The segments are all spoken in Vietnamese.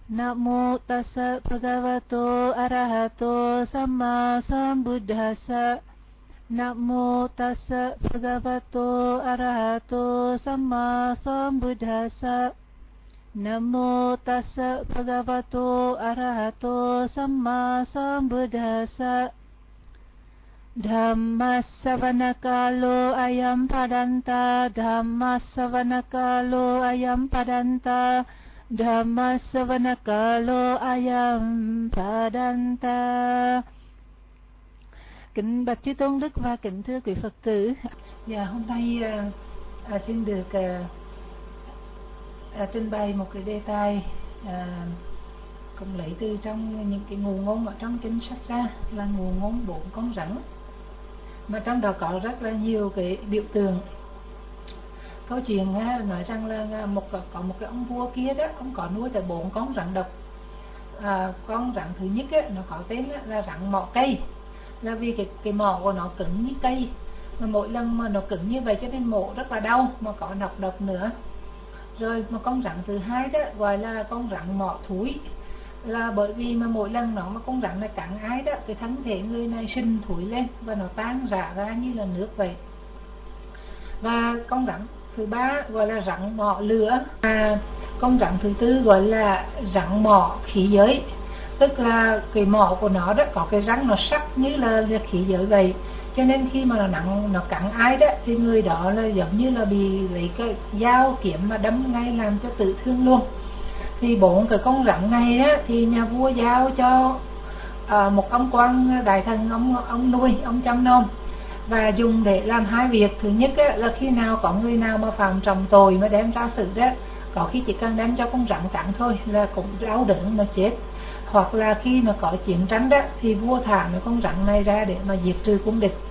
Namo tassa bhagavato arahato samma sambuddhassa. Namo tassa bhagavato arahato samma sambuddhassa. Namo tassa bhagavato arahato samma sambuddhassa. Dhammasavanakalo ayam padanta. Dhammasavanakalo ayam padanta. Dhammasavanakalo ayam padanta. Kính bạch chư tôn đức và kính thưa quý Phật tử. Hôm nay xin được trình bày một cái đề tài cũng lấy từ trong những cái nguồn ngôn ở trong kinh sách ra, là nguồn ngôn 4 con rắn, mà trong đó có rất là nhiều cái biểu tượng. Câu chuyện nói rằng là có một cái ông vua kia đó, ông có nuôi tới 4 con rắn độc. Con rắn thứ nhất nó có tên là rắn mỏ cây, là vì cái mỏ của nó cứng như cây, mà mỗi lần mà nó cứng như vậy cho nên mổ rất là đau, mà có nọc độc nữa. Rồi một con rắn thứ hai đó gọi là con rắn mỏ thúi, là bởi vì mà mỗi lần mà con rắn này cắn ai đó, cái thân thể người này sinh thúi lên và nó tan rã ra như là nước vậy. Và con rắn thứ ba gọi là rắn mỏ lửa. Con rắn thứ tư gọi là rắn mỏ khí giới, tức là cái mỏ của nó đó có cái răng nó sắc như là khí giới vậy, cho nên khi mà nó cắn ai đó thì người đó là giống như là bị lấy cái dao kiếm mà đâm ngay, làm cho tử thương luôn. Thì 4 cái con rắn này á, thì nhà vua giao cho một ông quan đại thần, ông nuôi, ông chăm nom và dùng để làm 2 việc. Thứ nhất á, là khi nào có người nào mà phạm trọng tội mà đem ra xử đó, có khi chỉ cần đem cho con rắn cắn thôi là cũng đau đớn mà chết. Hoặc là khi mà có chiến tranh đó thì vua thả mấy con rắn này ra để mà diệt trừ quân địch.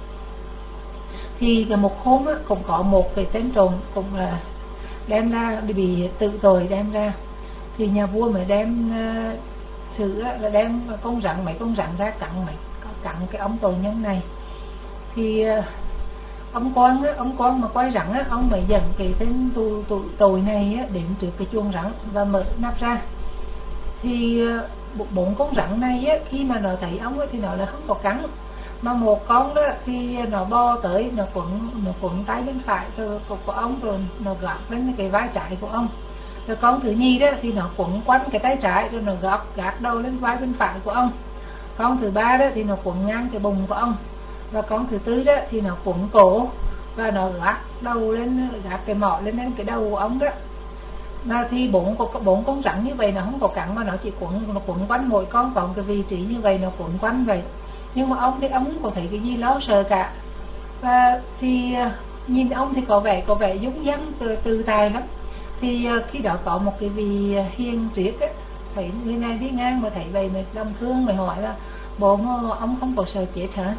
Thì một hôm á, cũng có một cái tên trộm cũng là đem ra bị tự tội đem ra, thì nhà vua mới đem xử là đem mấy con rắn ra cắn cái ông tội nhân này. Thì ông quan mà quay rắn á, ông mới dẫn cái tên tội này á, đến trước cái chuồng rắn và mở nắp ra. Thì 4 con rắn này á, khi mà nó thấy ông á, thì nó là không có cắn, mà một con đó thì nó bò tới, nó quấn tay bên phải rồi của ông, rồi nó gạt lên cái vai trái của ông. Rồi con thứ nhì đó thì nó quấn quanh cái tay trái, rồi nó gạt đầu lên vai bên phải của ông. Con thứ ba đó thì nó quấn ngang cái bụng của ông. Và con thứ tư đó thì nó quấn cổ và nó gạt đầu lên, gạt cái mỏ lên cái đầu của ông đó. Mà thì 4 con rắn như vậy nó không có cắn, mà nó chỉ quấn quanh mỗi con còn cái vị trí như vậy, nó quấn quanh vậy. Nhưng mà ông thì ông không có thấy cái gì lo sợ cả. Và thì nhìn ông thì có vẻ dũng dăng từ tài lắm. Thì khi đó có một cái vị hiền triết á, thấy người này đi ngang mà thấy vậy mà lòng thương, mà hỏi là bộ ông không có sợ chết hả?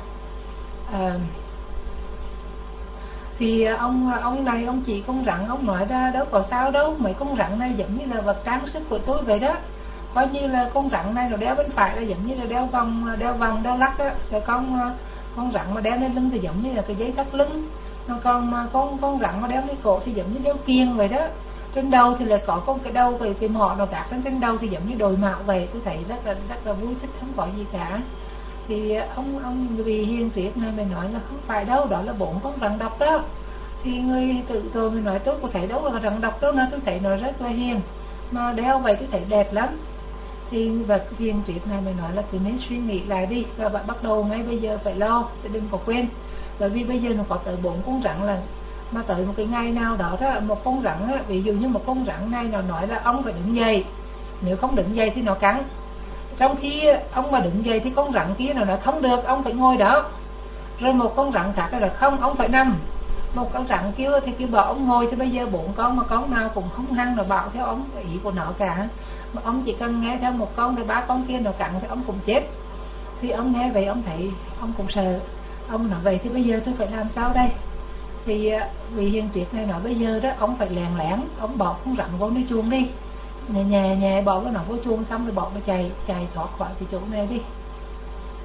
Thì ông này ông chỉ con rắn, ông nói ra đâu có sao đâu, mấy con rắn này giống như là vật trang sức của tôi vậy đó. Coi như là con rắn này nó đeo bên phải là giống như là đeo vòng đeo lắc á, rồi con rắn mà đeo lên lưng thì giống như là cái dây thắt lưng, còn mà con rắn mà đeo lên cổ thì giống như đeo kiềng vậy đó. Trên đầu thì lại có cái đầu cái mỏ nó gạt lên trên đầu thì giống như đội mạo vậy. Tôi thấy rất là vui thích, không có gì cả. Thì ông vì hiền triết này mới nói là không phải đâu, đó là 4 con rắn độc đó. Thì người tự tôi mới nói tôi có thấy đâu là rắn độc đâu nữa, tôi thấy nó rất là hiền, mà đeo vậy tôi thấy đẹp lắm. Thì và hiền triết này mới nói là cứ nên suy nghĩ lại đi, và bạn bắt đầu ngay bây giờ phải lo, đừng có quên. Bởi vì bây giờ nó có tới 4 con rắn lần, mà tới một cái ngày nào đó đó, một con rắn á, ví dụ như một con rắn này nó nói là ông phải đứng dậy, nếu không đứng dậy thì nó cắn. Trong khi ông mà đứng dậy thì con rắn kia nó nói không được, ông phải ngồi đó. Rồi một con rắn khác là không, ông phải nằm. Một con rắn kia thì kêu bảo ông ngồi. Thì bây giờ 4 con mà con nào cũng không hăng nó bảo theo ông ý của nó cả, mà ông chỉ cần nghe theo một con thì 3 con kia nó cắn thì ông cũng chết. Thì ông nghe vậy ông thấy ông cũng sợ. Ông nói vậy thì bây giờ tôi phải làm sao đây? Thì vị hiền triết này nói bây giờ đó ông phải lén lén, ông bỏ con rắn vô nơi chuồng đi, nhẹ bỏ nó vô chuồng, xong rồi bỏ nó chạy thoát khỏi cái chỗ này đi.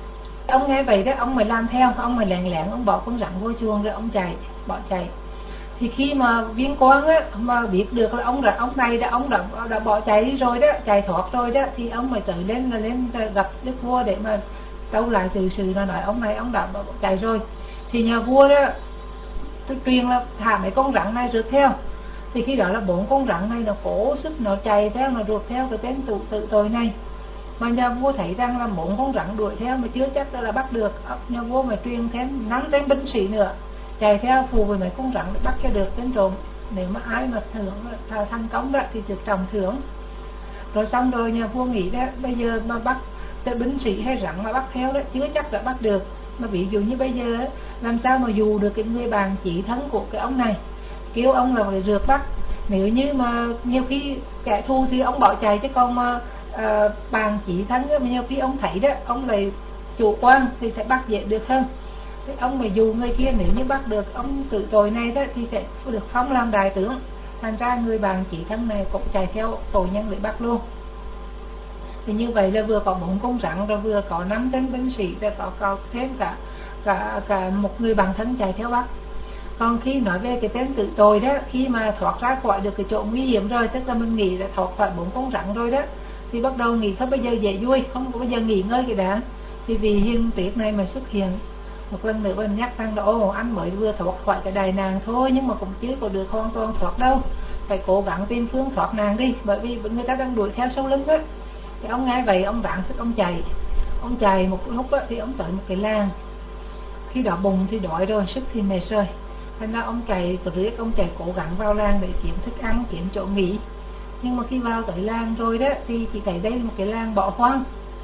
Ông nghe vậy đó ông mới làm theo, ông mới lén lén ông bỏ con rắn vô chuồng rồi ông bỏ chạy. Thì khi mà viên quan á mà biết được là ông này đã bỏ chạy đi rồi đó, chạy thoát rồi đó, thì ông mới tới lên gặp đức vua để mà tâu lại từ sự, là nói ông này ông đã bỏ chạy rồi. Thì nhà vua đó tôi truyền là thả mấy con rắn này rượt theo. Thì khi đó là 4 con rắn này nó cố sức nó chạy theo, nó rượt theo cái tên tự tội này. Mà nhà vua thấy rằng là 4 con rắn đuổi theo mà chưa chắc là bắt được, nhà vua mà truyền thêm 5 tên binh sĩ nữa chạy theo phù với mấy con rắn để bắt cho được tên trộm. Nếu mà ai mà thành công đó thì được trọng thưởng. Rồi xong rồi nhà vua nghĩ đó, bây giờ mà bắt tên binh sĩ hay rắn mà bắt theo đó chưa chắc đã bắt được. Mà ví dụ như bây giờ làm sao mà dù được cái người bạn chỉ thân của cái ông này, kêu ông là phải rượt bắt. Nếu như mà nhiều khi kẻ thù thì ông bỏ chạy, chứ còn mà bàn chỉ thân mà nhiều khi ông thấy đó, ông lại chủ quan thì sẽ bắt dễ được hơn. Thì ông mà dù người kia nếu như bắt được ông tự tội này đó thì sẽ được phong làm đại tướng. Thành ra người bàn chỉ thân này cũng chạy theo tội nhân để bắt luôn. Thì như vậy là vừa có 4 con rắn, rồi vừa có 5 tên binh sĩ, rồi có thêm cả một người bạn thân chạy theo bắt. Còn khi nói về cái tên tự tội đó, khi mà thoát ra khỏi được cái chỗ nguy hiểm rồi, tức là mình nghĩ là thoát khỏi 4 con rắn rồi đó, thì bắt đầu nghĩ thôi bây giờ dễ vui, không có bây giờ nghỉ ngơi cái đã. Thì vì hiền tiết này mà xuất hiện một lần nữa mình nhắc rằng đó, anh mới vừa thoát khỏi cái đại nạn thôi, nhưng mà cũng chưa có được hoàn toàn thoát đâu, phải cố gắng tìm phương thoát nạn đi, bởi vì người ta đang đuổi theo sau lưng đó. Thì ông nghe vậy ông ráng sức ông chạy một lúc đó, thì ông tới một cái làng. Khi đó bụng thì đói rồi, sức thì mệt rồi, thành ra ông chạy ông chạy cố gắng vào làng để kiếm thức ăn, kiếm chỗ nghỉ. Nhưng mà khi vào tới làng rồi đó thì chỉ thấy đây là một cái làng bỏ hoang.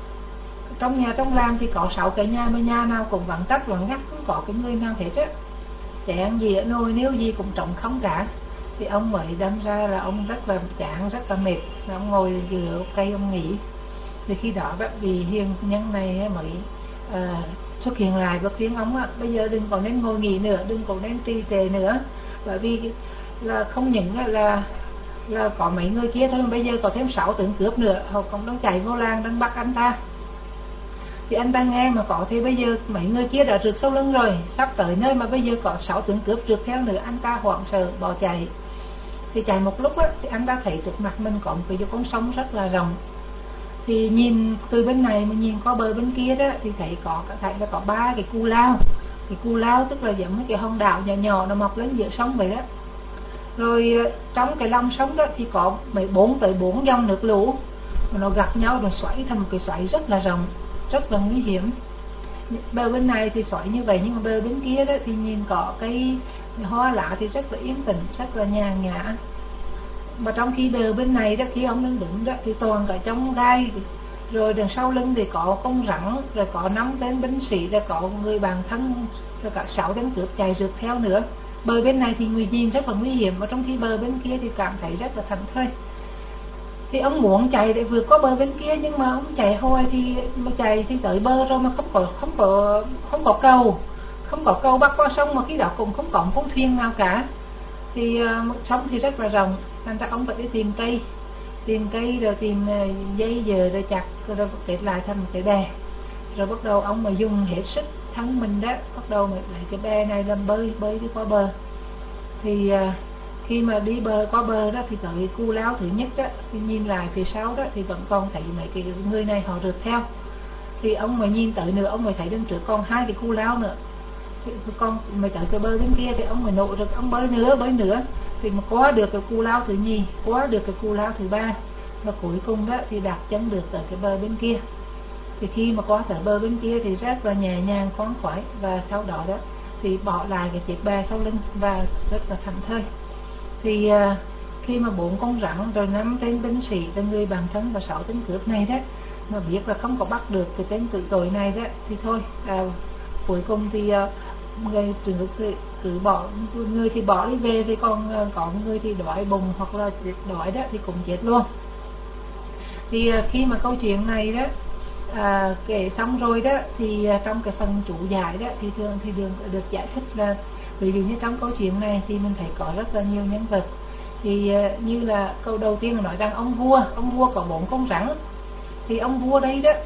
Trong làng thì có 6 cái nhà, mà nhà nào cũng vắng tắt vắng ngắt, không có cái người nào hết á. Chén gì ở nồi nêu gì cũng trống không cả. Thì ông mới đâm ra là ông rất là chán, rất là mệt, ông ngồi giữa cây ông nghỉ. Thì khi đó vì hiền nhân này mới xuất hiện lại và khuyên ông bây giờ đừng có nên ngồi nghỉ nữa, đừng có nên trì trệ nữa, bởi vì là không những là có mấy người kia thôi, bây giờ có thêm 6 tướng cướp nữa, họ cũng đang chạy vô làng đang bắt anh ta. Thì anh ta nghe mà có thì bây giờ mấy người kia đã rượt sau lưng rồi, sắp tới nơi mà bây giờ có 6 tướng cướp rượt theo nữa, anh ta hoảng sợ bỏ chạy. Thì chạy một lúc thì anh ta thấy trước mặt mình có một cái con sông rất là rộng. Thì nhìn từ bên này mà nhìn qua bờ bên kia đó thì thấy là có 3 cái cu lao. Cái cu lao tức là giống như cái hòn đảo nhỏ nhỏ nó mọc lên giữa sông vậy đó. Rồi trong cái lòng sông đó thì có 4 tới 4 dòng nước lũ, nó gặp nhau rồi xoáy thành một cái xoáy rất là rộng, rất là nguy hiểm. Bờ bên này thì xoáy như vậy, nhưng mà bờ bên kia đó thì nhìn có cái hoa lá thì rất là yên tĩnh, rất là nhàn nhã. Mà trong khi bờ bên này đó, khi ông đang đứng đó thì toàn cả trong gai, rồi đằng sau lưng thì có con rắn, rồi có 5 tên binh sĩ, rồi có người bạn thân, rồi cả 6 tên cướp chạy rượt theo nữa. Bờ bên này thì người nhìn rất là nguy hiểm, mà trong khi bờ bên kia thì cảm thấy rất là thảnh thơi. Thì ông muốn chạy để vượt qua bờ bên kia, nhưng mà ông chạy hồi thì mà chạy thì tới bờ rồi mà không có cầu bắc qua sông, mà khi đó cũng không có một con thuyền nào cả. Thì sông thì rất là rộng, thành ra ông phải đi tìm cây rồi tìm dây dừa rồi chặt rồi kết lại thành một cái bè. Rồi bắt đầu ông mà dùng hết sức thân mình đó, bắt đầu lấy cái bè này làm bơi đi qua bờ. Thì khi mà đi qua bờ đó thì tới cu lao thứ nhất đó, thì nhìn lại phía sau đó thì vẫn còn thấy mấy cái người này họ rượt theo. Thì ông mà nhìn tới nữa, ông mới thấy đằng trước còn 2 cái cu lao nữa. Thì con mới tới cái bờ bên kia thì ông mới nộ rồi ông bơi nữa thì mà qua được cái cu lao thứ nhì, qua được cái cu lao thứ 3, và cuối cùng đó thì đặt chân được tới cái bờ bên kia. Thì khi mà qua tới bờ bên kia thì rất là nhẹ nhàng khoan khoái, và sau đó đó thì bỏ lại cái chiếc bè sau lưng và rất là thảnh thơi. Thì khi mà 4 con rắn rồi 5 tên binh sĩ, tên người bạn thân và 6 tên cướp này đó mà biết là không có bắt được cái tên tự tội này đó thì thôi, cuối cùng thì người cứ bỏ, người thì bỏ đi về, thì còn có người thì đói bụng hoặc là đói đó thì cũng chết luôn. Thì khi mà câu chuyện này đó kể xong rồi đó thì trong cái phần chú giải đó thì thường thì được giải thích là ví dụ như trong câu chuyện này thì mình thấy có rất là nhiều nhân vật. Thì như là câu đầu tiên là nói rằng ông vua có 4 con rắn. Thì ông vua đây đó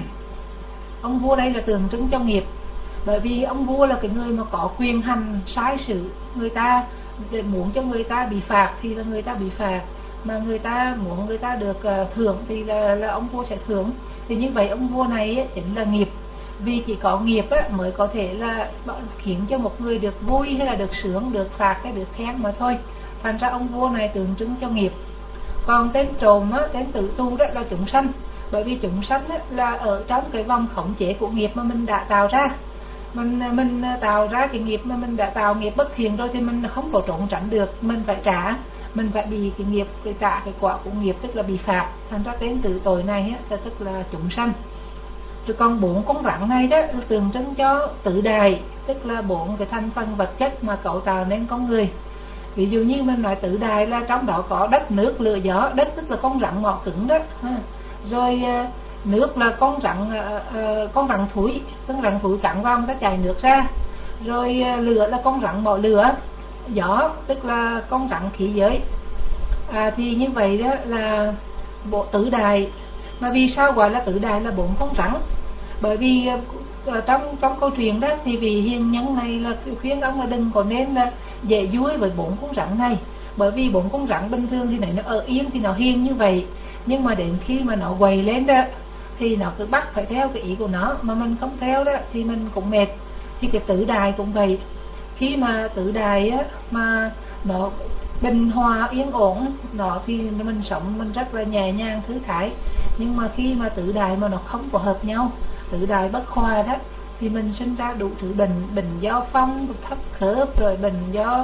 ông vua đây là tượng trưng cho nghiệp, bởi vì ông vua là cái người mà có quyền hành sai sự người ta, để muốn cho người ta bị phạt thì là người ta bị phạt, mà người ta muốn người ta được thưởng thì là ông vua sẽ thưởng. Thì như vậy ông vua này chính là nghiệp, vì chỉ có nghiệp mới có thể là khiến cho một người được vui hay là được sướng, được phạt hay được khen mà thôi. Thành ra ông vua này tượng trưng cho nghiệp. Còn tên trộm tên tử tu đó là chúng sanh, bởi vì chúng sanh là ở trong cái vòng khống chế của nghiệp mà mình đã tạo ra. Mình tạo ra cái nghiệp mà mình đã tạo nghiệp bất thiện rồi thì mình không có trốn tránh được, mình phải trả, mình phải bị cái nghiệp, cái trả cái quả của nghiệp, tức là bị phạt. Thành ra tên tử tội này tức là chúng sanh. Rồi còn 4 con rắn này đó tượng trưng cho tử đài, tức là 4 cái thành phần vật chất mà cấu tạo nên con người. Ví dụ như mình nói tử đài là trong đó có đất, nước, lửa, gió. Đất tức là con rắn mỏ cứng đó, rồi nước là con rắn thúi, cắn vào người ta chảy nước ra. Rồi lửa là con rắn mỏ lửa, gió tức là con rắn khí giới. Thì như vậy đó là bộ tử đài. Mà vì sao gọi là tử đài là 4 con rắn? Bởi vì trong câu chuyện đó thì vị hiền nhân này là khuyên ông là đừng có nên là dễ vui với 4 con rắn này. Bởi vì 4 con rắn bình thường thì nó ở yên thì nó hiền như vậy, nhưng mà đến khi mà nó quầy lên đó thì nó cứ bắt phải theo cái ý của nó, mà mình không theo đó thì mình cũng mệt. Thì cái tử đài cũng vậy. Khi mà tử đài mà nó bình hòa yên ổn nó thì mình sống mình rất là nhẹ nhàng thư thái. Nhưng mà khi mà tử đài mà nó không có hợp nhau, tử đài bất hòa đó, thì mình sinh ra đủ thứ bệnh do phong, thấp khớp, rồi bệnh do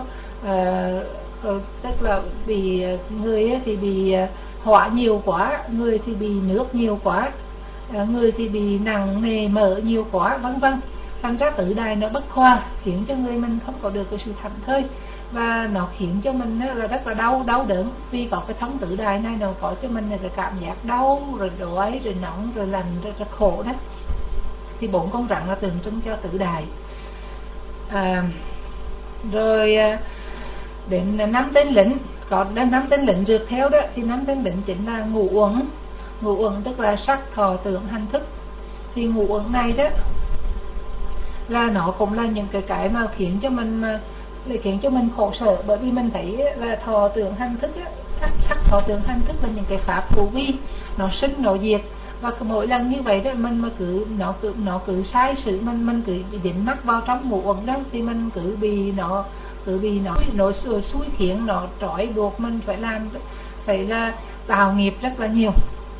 tức là bị người thì bị hỏa nhiều quá, người thì bị nước nhiều quá, người thì bị nặng nề mỡ nhiều quá, vân vân. Thành ra tử đài nó bất hòa, khiến cho người mình không có được cái sự thảnh thơi, và nó khiến cho mình là rất là đau đớn. Vì có cái thống tử đài này nó có cho mình là cái cảm giác đau, rồi đói, rồi nóng, rồi lạnh, rồi rất khổ đó. Thì 4 con rắn là tượng trưng cho tử đài. Rồi đến 5 tên lĩnh, có 5 tên lĩnh rượt theo đó, thì 5 tên lĩnh chính là ngũ uẩn tức là sắc, thọ, tưởng, hành, thức. Thì ngũ uẩn này đó là nó cũng là những cái mà khiến cho mình khổ sở. Bởi vì mình thấy là thọ, tưởng, hành, thức sắc, thọ, tưởng, hành, thức là những cái pháp vô vi, nó sinh nó diệt. Và mỗi lần như vậy đó mình mà nó cứ sai sự, mình cứ dính mắc vào trong ngũ uẩn đó, thì mình cứ bị nó xui khiến, nó trói buộc mình phải là tạo nghiệp rất là nhiều.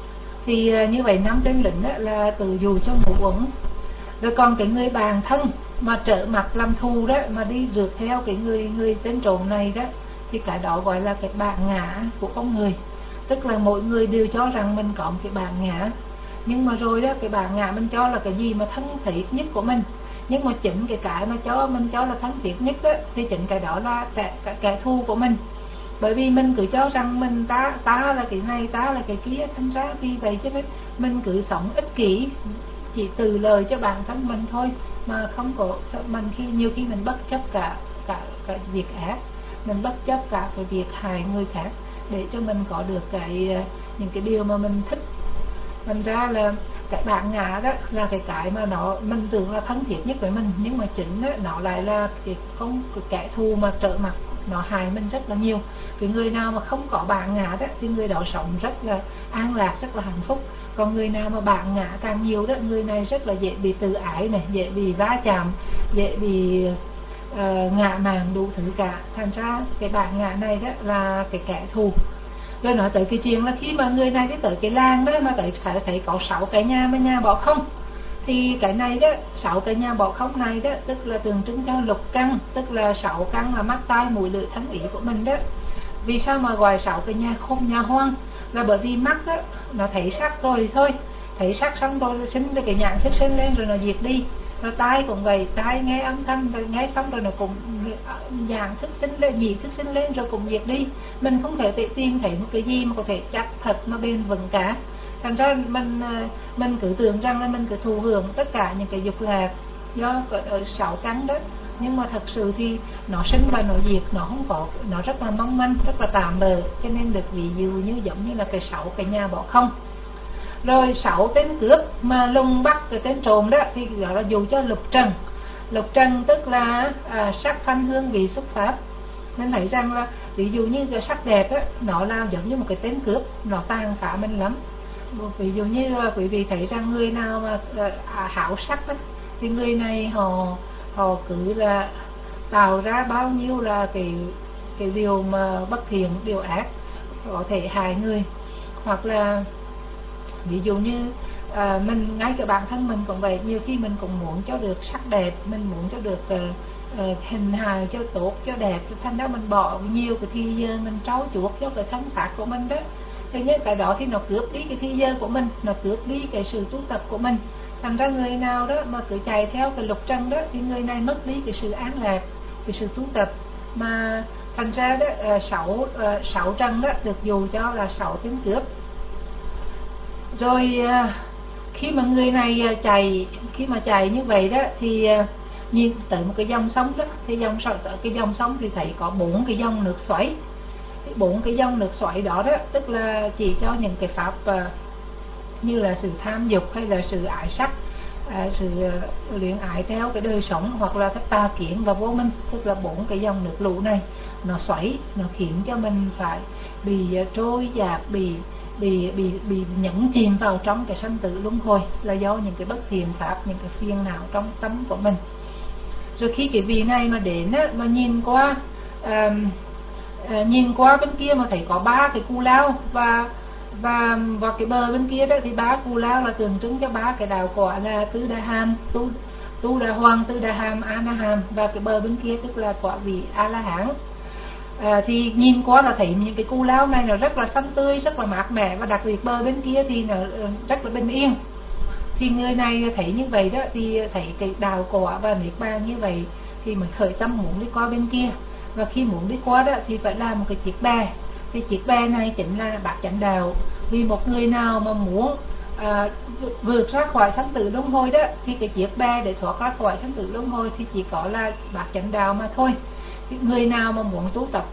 Thì như vậy 5 tên lĩnh là tự dù cho ngũ uẩn. Rồi còn cái người bạn thân mà trở mặt làm thù đó, mà đi rượt theo cái người tên trộm này đó, thì cái đó gọi là cái bản ngã của con người. Tức là mỗi người đều cho rằng mình có một cái bản ngã, nhưng mà rồi đó cái bản ngã mình cho là cái gì mà thân thiết nhất của mình. Nhưng mà chính cái mà mình cho là thân thiết nhất đó, thì chính cái đó là kẻ thù của mình. Bởi vì mình cứ cho rằng ta là cái này, ta là cái kia. Thành ra vì vậy chứ mình cứ sống ích kỷ, chỉ từ lời cho bản thân mình thôi, mà không có mình nhiều khi mình bất chấp cả việc ác, mình bất chấp cả cái việc hại người khác để cho mình có được những cái điều mà mình thích. Thành ra là cái bản ngã đó là cái mà mình tưởng là thân thiết nhất với mình, nhưng mà chính đó, nó lại là cái kẻ thù mà trở mặt, nó hại mình rất là nhiều. Cái người nào mà không có bản ngã đó thì người đó sống rất là an lạc, rất là hạnh phúc. Còn người nào mà bản ngã càng nhiều đó, người này rất là dễ bị tự ái này, dễ bị va chạm, dễ bị ngã mạn đủ thứ cả. Thành ra cái bản ngã này đó là cái kẻ thù. Rồi nói tới cái chuyện là khi mà người này tới cái làng đó mà thấy có 6 cái nhà mà nhà bỏ không, thì cái này đó, 6 cái nhà bỏ không này đó, tức là tượng trưng cho lục căn, tức là 6 căn là mắt, tai, mũi, lưỡi, thân, ý của mình đó. Vì sao mà gọi 6 cái nhà không nhà hoang? Là bởi vì mắt đó, nó thấy sắc rồi thì thôi, thấy sắc xong rồi sinh ra cái nhãn thức sinh lên rồi nó diệt đi. Rồi tai cũng vậy, tai nghe âm thanh rồi nghe xong rồi nó cũng nhãn thức sinh lên, nhị thức sinh lên rồi cũng diệt đi. Mình không thể tìm thấy một cái gì mà có thể chắc thật mà bền vững cả. Thành ra mình cứ tưởng rằng là mình cứ thụ hưởng tất cả những cái dục lạc do ở 6 căn đó, nhưng mà thật sự thì nó sinh và nó diệt, nó rất là mong manh, rất là tạm bợ. Cho nên được ví dụ như giống như là cái 6 cái nhà bỏ không. Rồi 6 tên cướp mà lùng bắt cái tên trộm đó thì gọi là dù cho lục trần. Lục trần tức là sắc, thanh, hương, vị, xúc, pháp. Mình thấy rằng là ví dụ như cái sắc đẹp á, nó là giống như một cái tên cướp, nó tàn phá mình lắm. Ví dụ như quý vị thấy rằng người nào mà háo sắc á, thì người này họ cứ là tạo ra bao nhiêu là cái điều mà bất thiện, điều ác có thể hại người. Hoặc là ví dụ như mình, ngay cả bản thân mình cũng vậy, nhiều khi mình cũng muốn cho được sắc đẹp, mình muốn cho được hình hài cho tốt, cho đẹp, thành ra mình bỏ nhiều cái thời giờ mình trau chuốt cho cái thân xác của mình đó. Thế nhưng cái đó thì nó cướp đi cái thời giờ của mình, nó cướp đi cái sự tu tập của mình. Thành ra người nào đó mà cứ chạy theo cái lục trần đó thì người này mất đi cái sự an lạc, cái sự tu tập. Mà thành ra đó sáu trần đó được dù cho là 6 tiếng cướp. Rồi khi mà người này khi mà chạy như vậy đó thì nhìn tới một cái dòng sông đó, thì cái dòng sông thì thấy có 4 cái dòng nước xoáy. 4 cái dòng nước xoáy đó đó tức là chỉ cho những cái pháp như là sự tham dục hay là sự ái sắc, sự luyện ái theo cái đời sống, hoặc là các tà kiến và vô minh. Tức là 4 cái dòng nước lũ này nó xoáy, nó khiến cho mình phải bị trôi dạt, bị nhẫn chìm vào trong cái sanh tử luân hồi, là do những cái bất thiện pháp, những cái phiền não trong tâm của mình. Rồi khi cái vị này mà đến á, mà nhìn qua bên kia mà thấy có 3 cái cù lao, và cái bờ bên kia đó thì 3 cù lao là tượng trưng cho 3 cái đạo quả là Tứ Đà Hàm, Tu Đà Hoàng, Tứ Đà Hàm, A Na Hàm, và cái bờ bên kia tức là quả vị A La Hán. Thì nhìn qua là thấy những cái cù lao này nó rất là xanh tươi, rất là mát mẻ, và đặc biệt bờ bên kia thì nó rất là bình yên. Thì người này thấy như vậy đó, thì thấy cái đạo quả và niết bàn như vậy thì mới khởi tâm muốn đi qua bên kia. Và khi muốn đi qua đó thì phải làm một cái chiếc bè. Thì chiếc bè này chính là bát chánh đạo. Vì một người nào mà muốn vượt ra khỏi sanh tử luân hồi đó, thì cái chiếc bè để thoát ra khỏi sanh tử luân hồi thì chỉ có là bát chánh đạo mà thôi. Người nào mà muốn tu tập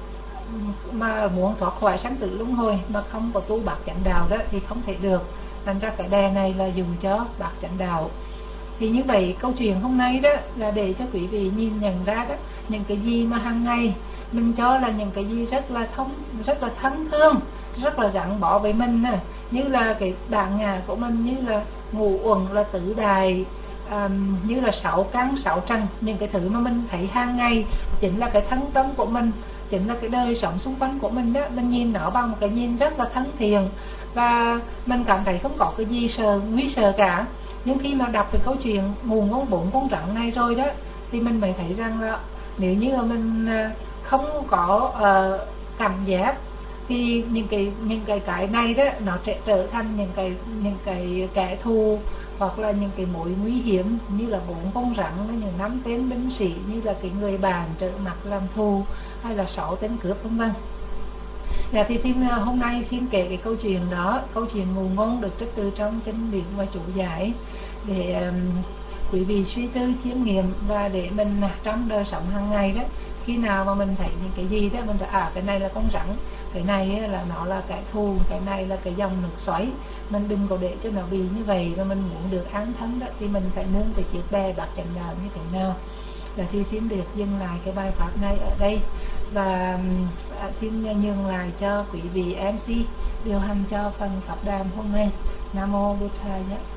mà muốn thoát khỏi sanh tử luân hồi mà không có tu bát chánh đạo đó thì không thể được. Thành ra cái bè này là dùng cho bát chánh đạo. Thì như vậy câu chuyện hôm nay đó là để cho quý vị nhìn nhận ra đó, những cái gì mà hàng ngày mình cho là những cái gì rất là thân thương, rất là gắn bó với mình nè, như là cái bản ngã của mình, như là ngũ uẩn, là tứ đại, như là 6 căn 6 trần, những cái thứ mà mình thấy hàng ngày chính là cái thân tâm của mình, chính là cái đời sống xung quanh của mình đó. Mình nhìn nó bằng một cái nhìn rất là thân thiện, và mình cảm thấy không có cái gì nguy sợ cả. Nhưng khi mà đọc cái câu chuyện nguồn ngôn 4 con rắn này rồi đó, thì mình mới thấy rằng là nếu như mà mình không có cảm giác thì những cái này đó nó sẽ trở thành những cái kẻ thù, hoặc là những cái mối nguy hiểm, như là 4 con rắn, những 5 tên binh sĩ, như là cái người bạn trở mặt làm thù, hay là 6 tên cướp vân vân. Thì hôm nay xin kể cái câu chuyện đó, câu chuyện ngụ ngôn được trích từ trong kinh điển và chủ giải, để quý vị suy tư chiêm nghiệm, và để mình trong đời sống hàng ngày đó, khi nào mà mình thấy những cái gì đó mình phải cái này là con rắn, cái này là nó là kẻ thù, cái này là cái dòng nước xoáy, mình đừng có để cho nó bị như vậy. Và mình muốn được an thân đó thì mình phải nương cái chiếc bè bát chánh đạo như thế nào. Thì xin được dừng lại cái bài pháp này ở đây, và xin nhường lại cho quý vị MC điều hành cho phần pháp đàm hôm nay. Nam mô Bụt Thầy.